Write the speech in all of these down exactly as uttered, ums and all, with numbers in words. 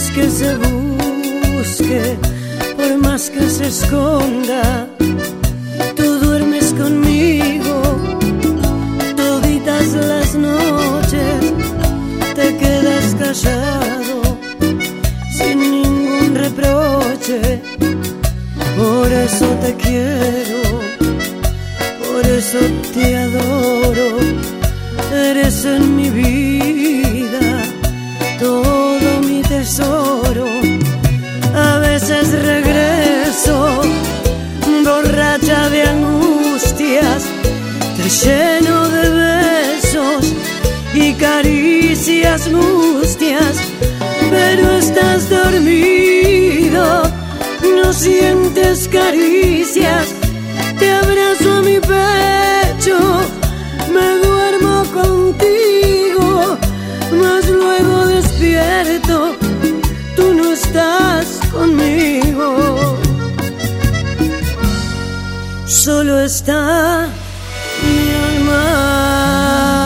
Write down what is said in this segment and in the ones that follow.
más que se busque, por más que se esconda, tú duermes conmigo toditas las noches, te quedas callado sin ningún reproche. Por eso te quiero, por eso te adoro, eres en mi vida todo mi tesoro. A veces regreso borracha de angustias, te lleno de besos y caricias mustias, pero estás dormido, no sientes caricias. Te abrazo a mi pecho, me duermo contigo, mas luego despierto, tú no estás conmigo. Solo está mi almohada.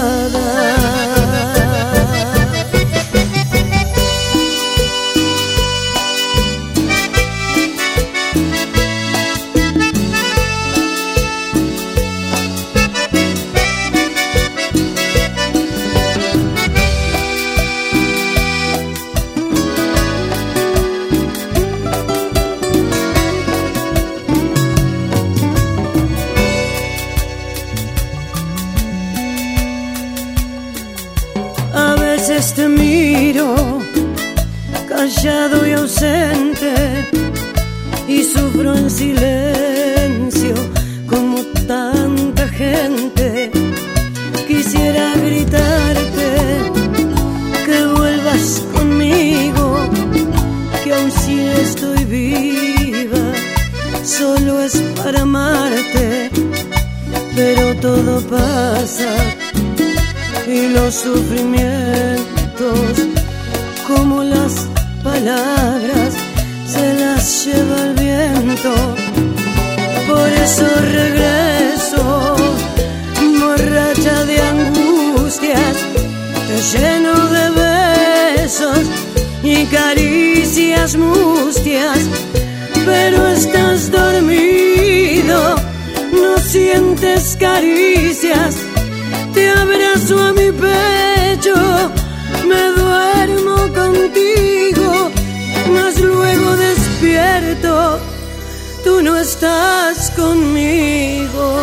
A veces te miro, callado y ausente, y sufro en silencio como tanta gente. Quisiera gritarte que vuelvas conmigo, que aun si estoy viva, solo es para amarte, pero todo pasa y los sufrimientos, como las palabras, se las lleva el viento. Por eso regreso borracha de angustias, te lleno de besos y caricias mustias, pero estás dormido, no sientes caricias. Te abrazo a mi pecho, me duermo contigo, mas luego despierto, tú no estás conmigo.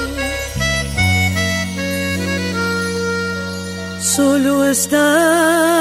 Solo estás